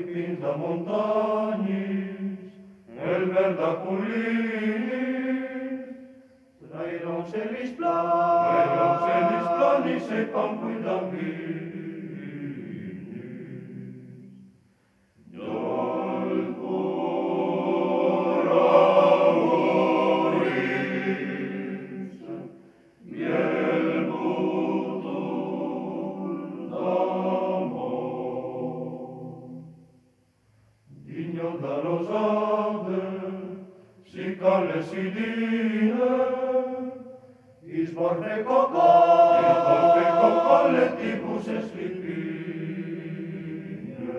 pinta montañas, el verdaculinis, traeronse lisplanis e campo y dambinis. Yol curahuris, miel butul d'amor. Digno da rosade, si calle si dine, isborfe cocolle tibus esclipine,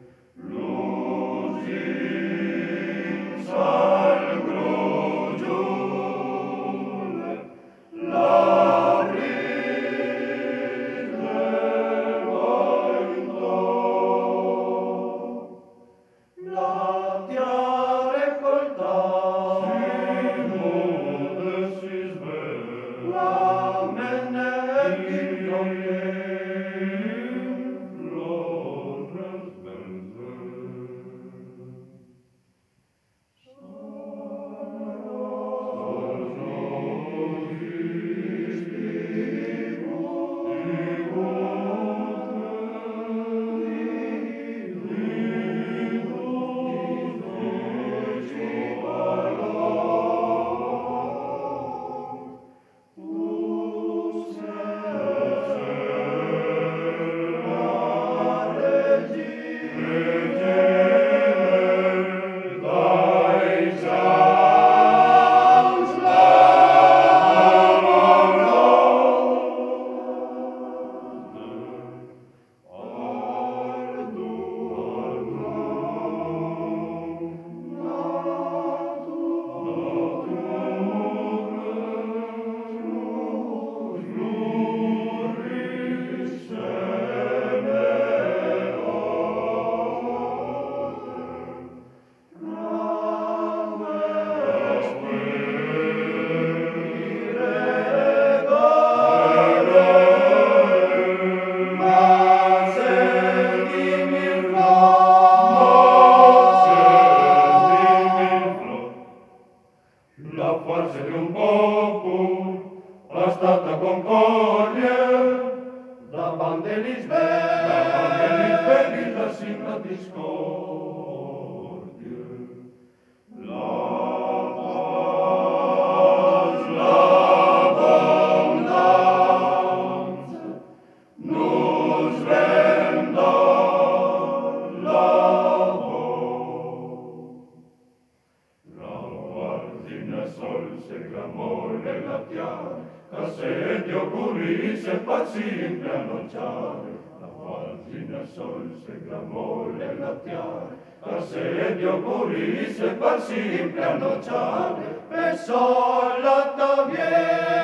lusin sal grugiule, labris de vainto, latiare coltare, la forza di un popolo, la stata concordia, da bande svegli, da sigla discordia. La paz, l'abbondanza, nos renda sol se clamor nella tiara, assedio curisse paziente annunciare. La pagina sol se clamor nella tiara, assedio curisse paziente annunciare. E sol la taviera